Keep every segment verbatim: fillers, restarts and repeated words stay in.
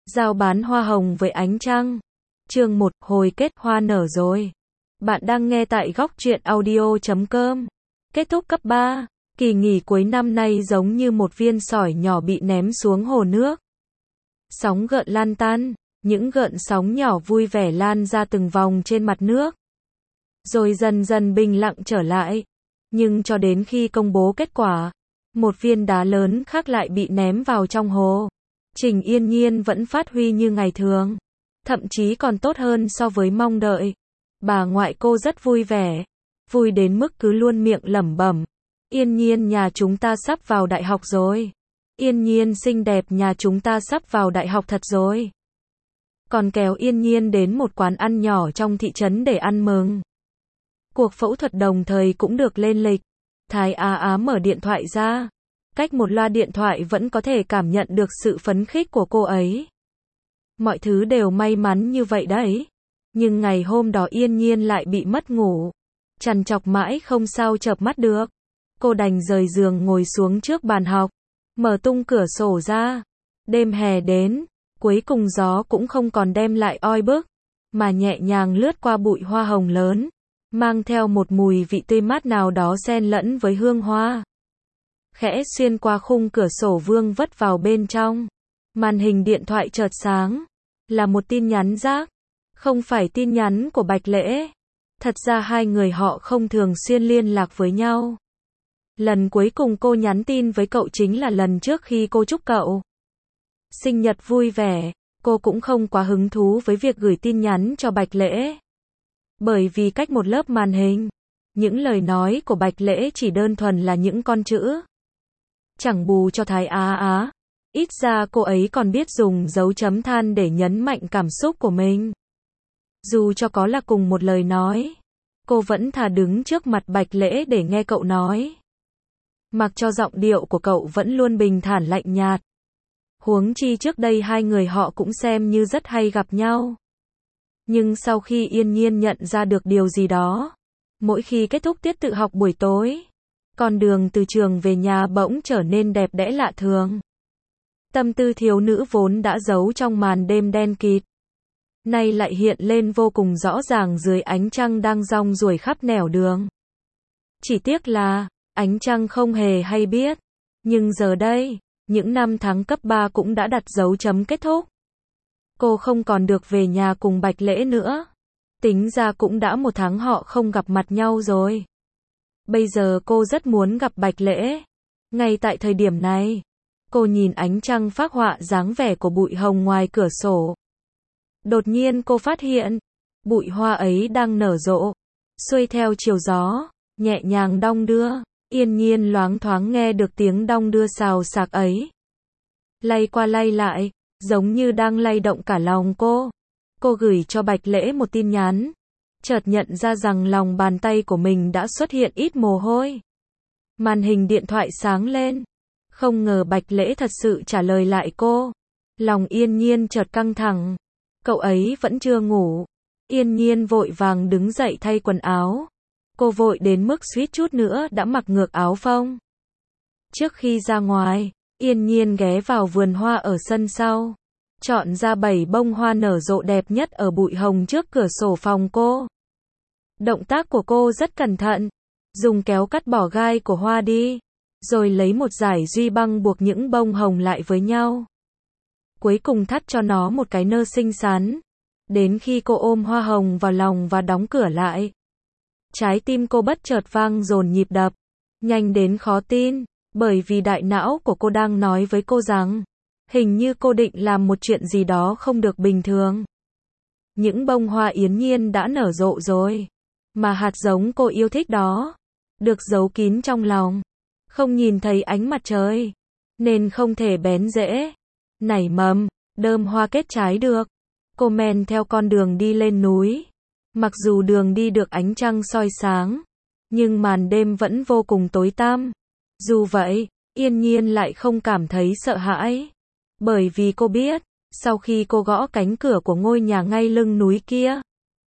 Giao bán hoa hồng với ánh trăng. Chương một, hồi kết, hoa nở rồi. Bạn đang nghe tại góc truyện audio chấm com. Kết thúc cấp ba, kỳ nghỉ cuối năm nay giống như một viên sỏi nhỏ bị ném xuống hồ nước. Sóng gợn lan tan, những gợn sóng nhỏ vui vẻ lan ra từng vòng trên mặt nước. Rồi dần dần bình lặng trở lại. Nhưng cho đến khi công bố kết quả, một viên đá lớn khác lại bị ném vào trong hồ. Trình Yên Nhiên vẫn phát huy như ngày thường, thậm chí còn tốt hơn so với mong đợi. Bà ngoại cô rất vui vẻ, vui đến mức cứ luôn miệng lẩm bẩm, Yên Nhiên nhà chúng ta sắp vào đại học rồi. Yên Nhiên xinh đẹp nhà chúng ta sắp vào đại học thật rồi. Còn kéo Yên Nhiên đến một quán ăn nhỏ trong thị trấn để ăn mừng. Cuộc phẫu thuật đồng thời cũng được lên lịch. Thái Á Á mở điện thoại ra. Cách một loa điện thoại vẫn có thể cảm nhận được sự phấn khích của cô ấy. Mọi thứ đều may mắn như vậy đấy. Nhưng ngày hôm đó Yên Nhiên lại bị mất ngủ. Trằn trọc mãi không sao chợp mắt được. Cô đành rời giường ngồi xuống trước bàn học. Mở tung cửa sổ ra. Đêm hè đến, cuối cùng gió cũng không còn đem lại oi bức, mà nhẹ nhàng lướt qua bụi hoa hồng lớn, mang theo một mùi vị tươi mát nào đó xen lẫn với hương hoa. Khẽ xuyên qua khung cửa sổ vương vất vào bên trong. Màn hình điện thoại chợt sáng. Là một tin nhắn rác. Không phải tin nhắn của Bạch Lễ. Thật ra hai người họ không thường xuyên liên lạc với nhau. Lần cuối cùng cô nhắn tin với cậu chính là lần trước khi cô chúc cậu sinh nhật vui vẻ. Cô cũng không quá hứng thú với việc gửi tin nhắn cho Bạch Lễ. Bởi vì cách một lớp màn hình, những lời nói của Bạch Lễ chỉ đơn thuần là những con chữ. Chẳng bù cho Thái Á Á. Ít ra cô ấy còn biết dùng dấu chấm than để nhấn mạnh cảm xúc của mình. Dù cho có là cùng một lời nói, cô vẫn thà đứng trước mặt Bạch Lễ để nghe cậu nói. Mặc cho giọng điệu của cậu vẫn luôn bình thản lạnh nhạt. Huống chi trước đây hai người họ cũng xem như rất hay gặp nhau. Nhưng sau khi Yên Nhiên nhận ra được điều gì đó, mỗi khi kết thúc tiết tự học buổi tối, con đường từ trường về nhà bỗng trở nên đẹp đẽ lạ thường. Tâm tư thiếu nữ vốn đã giấu trong màn đêm đen kịt, nay lại hiện lên vô cùng rõ ràng dưới ánh trăng đang rong ruổi khắp nẻo đường. Chỉ tiếc là, ánh trăng không hề hay biết. Nhưng giờ đây, những năm tháng cấp ba cũng đã đặt dấu chấm kết thúc. Cô không còn được về nhà cùng Bạch Lễ nữa. Tính ra cũng đã một tháng họ không gặp mặt nhau rồi. Bây giờ cô rất muốn gặp Bạch Lễ. Ngay tại thời điểm này, cô nhìn ánh trăng phác họa dáng vẻ của bụi hồng ngoài cửa sổ. Đột nhiên cô phát hiện, bụi hoa ấy đang nở rộ, xuôi theo chiều gió, nhẹ nhàng đong đưa. Yên Nhiên loáng thoáng nghe được tiếng đong đưa xào xạc ấy. Lay qua lay lại, giống như đang lay động cả lòng cô. Cô gửi cho Bạch Lễ một tin nhắn. Chợt nhận ra rằng lòng bàn tay của mình đã xuất hiện ít mồ hôi. Màn hình điện thoại sáng lên. Không ngờ Bạch Lễ thật sự trả lời lại cô. Lòng Yên Nhiên chợt căng thẳng. Cậu ấy vẫn chưa ngủ. Yên Nhiên vội vàng đứng dậy thay quần áo. Cô vội đến mức suýt chút nữa đã mặc ngược áo phông. Trước khi ra ngoài, Yên Nhiên ghé vào vườn hoa ở sân sau. Chọn ra bảy bông hoa nở rộ đẹp nhất ở bụi hồng trước cửa sổ phòng cô. Động tác của cô rất cẩn thận. Dùng kéo cắt bỏ gai của hoa đi. Rồi lấy một dải duy băng buộc những bông hồng lại với nhau. Cuối cùng thắt cho nó một cái nơ xinh xắn. Đến khi cô ôm hoa hồng vào lòng và đóng cửa lại, trái tim cô bất chợt vang dồn nhịp đập. Nhanh đến khó tin. Bởi vì đại não của cô đang nói với cô rằng, hình như cô định làm một chuyện gì đó không được bình thường. Những bông hoa Yên Nhiên đã nở rộ rồi. Mà hạt giống cô yêu thích đó, được giấu kín trong lòng. Không nhìn thấy ánh mặt trời, nên không thể bén rễ, nảy mầm, đơm hoa kết trái được. Cô men theo con đường đi lên núi. Mặc dù đường đi được ánh trăng soi sáng, nhưng màn đêm vẫn vô cùng tối tăm. Dù vậy, Yên Nhiên lại không cảm thấy sợ hãi. Bởi vì cô biết, sau khi cô gõ cánh cửa của ngôi nhà ngay lưng núi kia,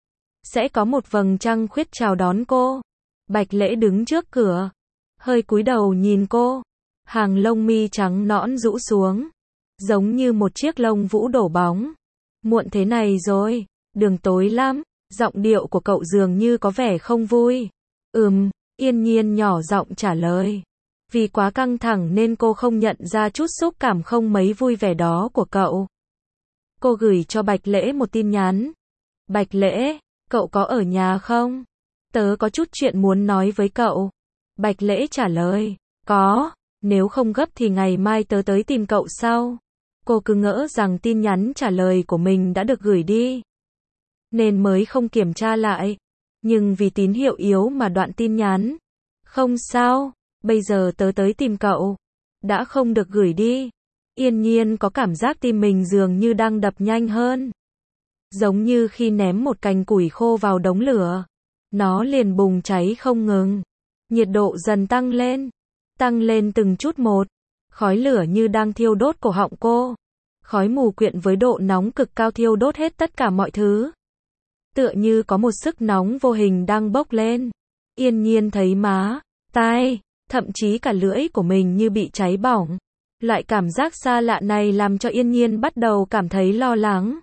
sẽ có một vầng trăng khuyết chào đón cô. Bạch Lễ đứng trước cửa, hơi cúi đầu nhìn cô. Hàng lông mi trắng nõn rũ xuống. giống như một chiếc lông vũ đổ bóng. Muộn thế này rồi, đường tối lắm, giọng điệu của cậu dường như có vẻ không vui. Ừm, Yên Nhiên nhỏ giọng trả lời. Vì quá căng thẳng nên cô không nhận ra chút xúc cảm không mấy vui vẻ đó của cậu. Cô gửi cho Bạch Lễ một tin nhắn. Bạch Lễ, cậu có ở nhà không? Tớ có chút chuyện muốn nói với cậu. Bạch Lễ trả lời. Có, nếu không gấp thì ngày mai tớ tới tìm cậu sau. Cô cứ ngỡ rằng tin nhắn trả lời của mình đã được gửi đi, nên mới không kiểm tra lại. Nhưng vì tín hiệu yếu mà đoạn tin nhắn. Không sao, bây giờ tớ tới tìm cậu. Đã không được gửi đi. Yên Nhiên có cảm giác tim mình dường như đang đập nhanh hơn. Giống như khi ném một cành củi khô vào đống lửa. Nó liền bùng cháy không ngừng. Nhiệt độ dần tăng lên. Tăng lên từng chút một. Khói lửa như đang thiêu đốt cổ họng cô. Khói mù quyện với độ nóng cực cao thiêu đốt hết tất cả mọi thứ. Tựa như có một sức nóng vô hình đang bốc lên. Yên Nhiên thấy má, tai, thậm chí cả lưỡi của mình như bị cháy bỏng. Loại cảm giác xa lạ này làm cho Yên Nhiên bắt đầu cảm thấy lo lắng.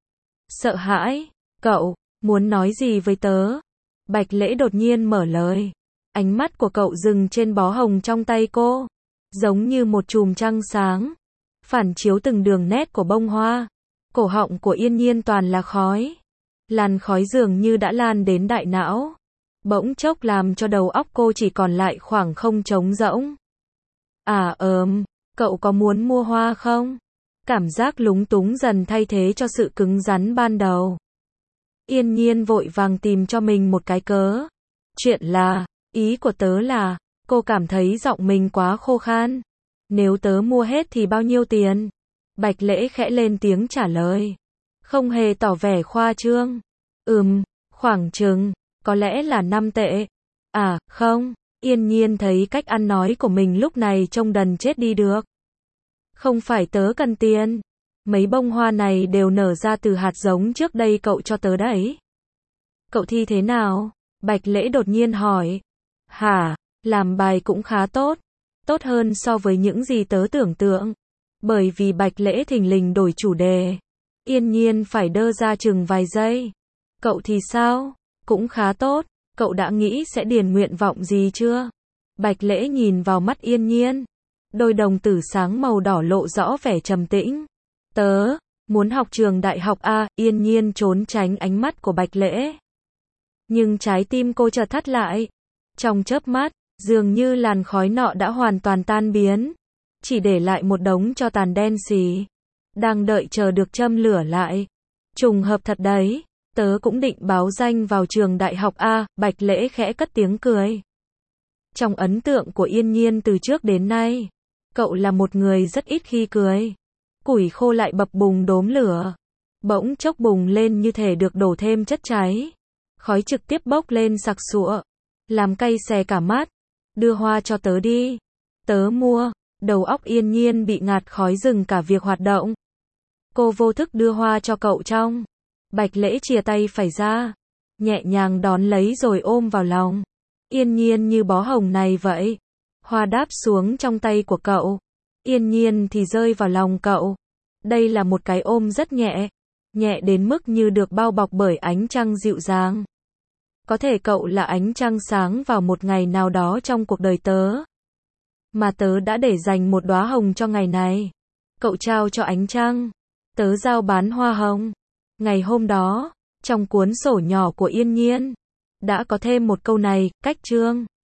Sợ hãi. Cậu, muốn nói gì với tớ? Bạch Lễ đột nhiên mở lời. Ánh mắt của cậu dừng trên bó hồng trong tay cô. Giống như một chùm trăng sáng. Phản chiếu từng đường nét của bông hoa. Cổ họng của Yên Nhiên toàn là khói. Làn khói dường như đã lan đến đại não. Bỗng chốc làm cho đầu óc cô chỉ còn lại khoảng không trống rỗng. À ờm, cậu có muốn mua hoa không? Cảm giác lúng túng dần thay thế cho sự cứng rắn ban đầu. Yên Nhiên vội vàng tìm cho mình một cái cớ. Chuyện là, ý của tớ là, cô cảm thấy giọng mình quá khô khan. Nếu tớ mua hết thì bao nhiêu tiền? Bạch Lễ khẽ lên tiếng trả lời. Không hề tỏ vẻ khoa trương. Ừm, khoảng chừng, có lẽ là năm tệ. À, không, Yên Nhiên thấy cách ăn nói của mình lúc này trông đần chết đi được. Không phải tớ cần tiền. Mấy bông hoa này đều nở ra từ hạt giống trước đây cậu cho tớ đấy. Cậu thi thế nào? Bạch Lễ đột nhiên hỏi. Hả, làm bài cũng khá tốt. Tốt hơn so với những gì tớ tưởng tượng. Bởi vì Bạch Lễ thình lình đổi chủ đề. Yên Nhiên phải đơ ra chừng vài giây. Cậu thì sao? Cũng khá tốt. Cậu đã nghĩ sẽ điền nguyện vọng gì chưa? Bạch Lễ nhìn vào mắt Yên Nhiên. Đôi đồng tử sáng màu đỏ lộ rõ vẻ trầm tĩnh. Tớ, muốn học trường đại học A. Yên Nhiên trốn tránh ánh mắt của Bạch Lễ. Nhưng trái tim cô chợt thắt lại. Trong chớp mắt, dường như làn khói nọ đã hoàn toàn tan biến. Chỉ để lại một đống tro tàn đen xì. Đang đợi chờ được châm lửa lại. Trùng hợp thật đấy. Tớ cũng định báo danh vào trường đại học A. Bạch Lễ khẽ cất tiếng cười. Trong ấn tượng của Yên Nhiên từ trước đến nay, cậu là một người rất ít khi cười. Củi khô lại bập bùng đốm lửa. Bỗng chốc bùng lên như thể được đổ thêm chất cháy. Khói trực tiếp bốc lên sặc sụa. Làm cay xè cả mắt. Đưa hoa cho tớ đi. Tớ mua. Đầu óc Yên Nhiên bị ngạt khói dừng cả việc hoạt động. Cô vô thức đưa hoa cho cậu trong. Bạch Lễ chìa tay phải ra. Nhẹ nhàng đón lấy rồi ôm vào lòng. Yên Nhiên như bó hồng này vậy. Hoa đáp xuống trong tay của cậu. Yên Nhiên thì rơi vào lòng cậu. Đây là một cái ôm rất nhẹ. Nhẹ đến mức như được bao bọc bởi ánh trăng dịu dàng. Có thể cậu là ánh trăng sáng vào một ngày nào đó trong cuộc đời tớ. Mà tớ đã để dành một đóa hồng cho ngày này. Cậu trao cho ánh trăng. Tớ giao bán hoa hồng. Ngày hôm đó, trong cuốn sổ nhỏ của Yên Nhiên, đã có thêm một câu này, cách chương.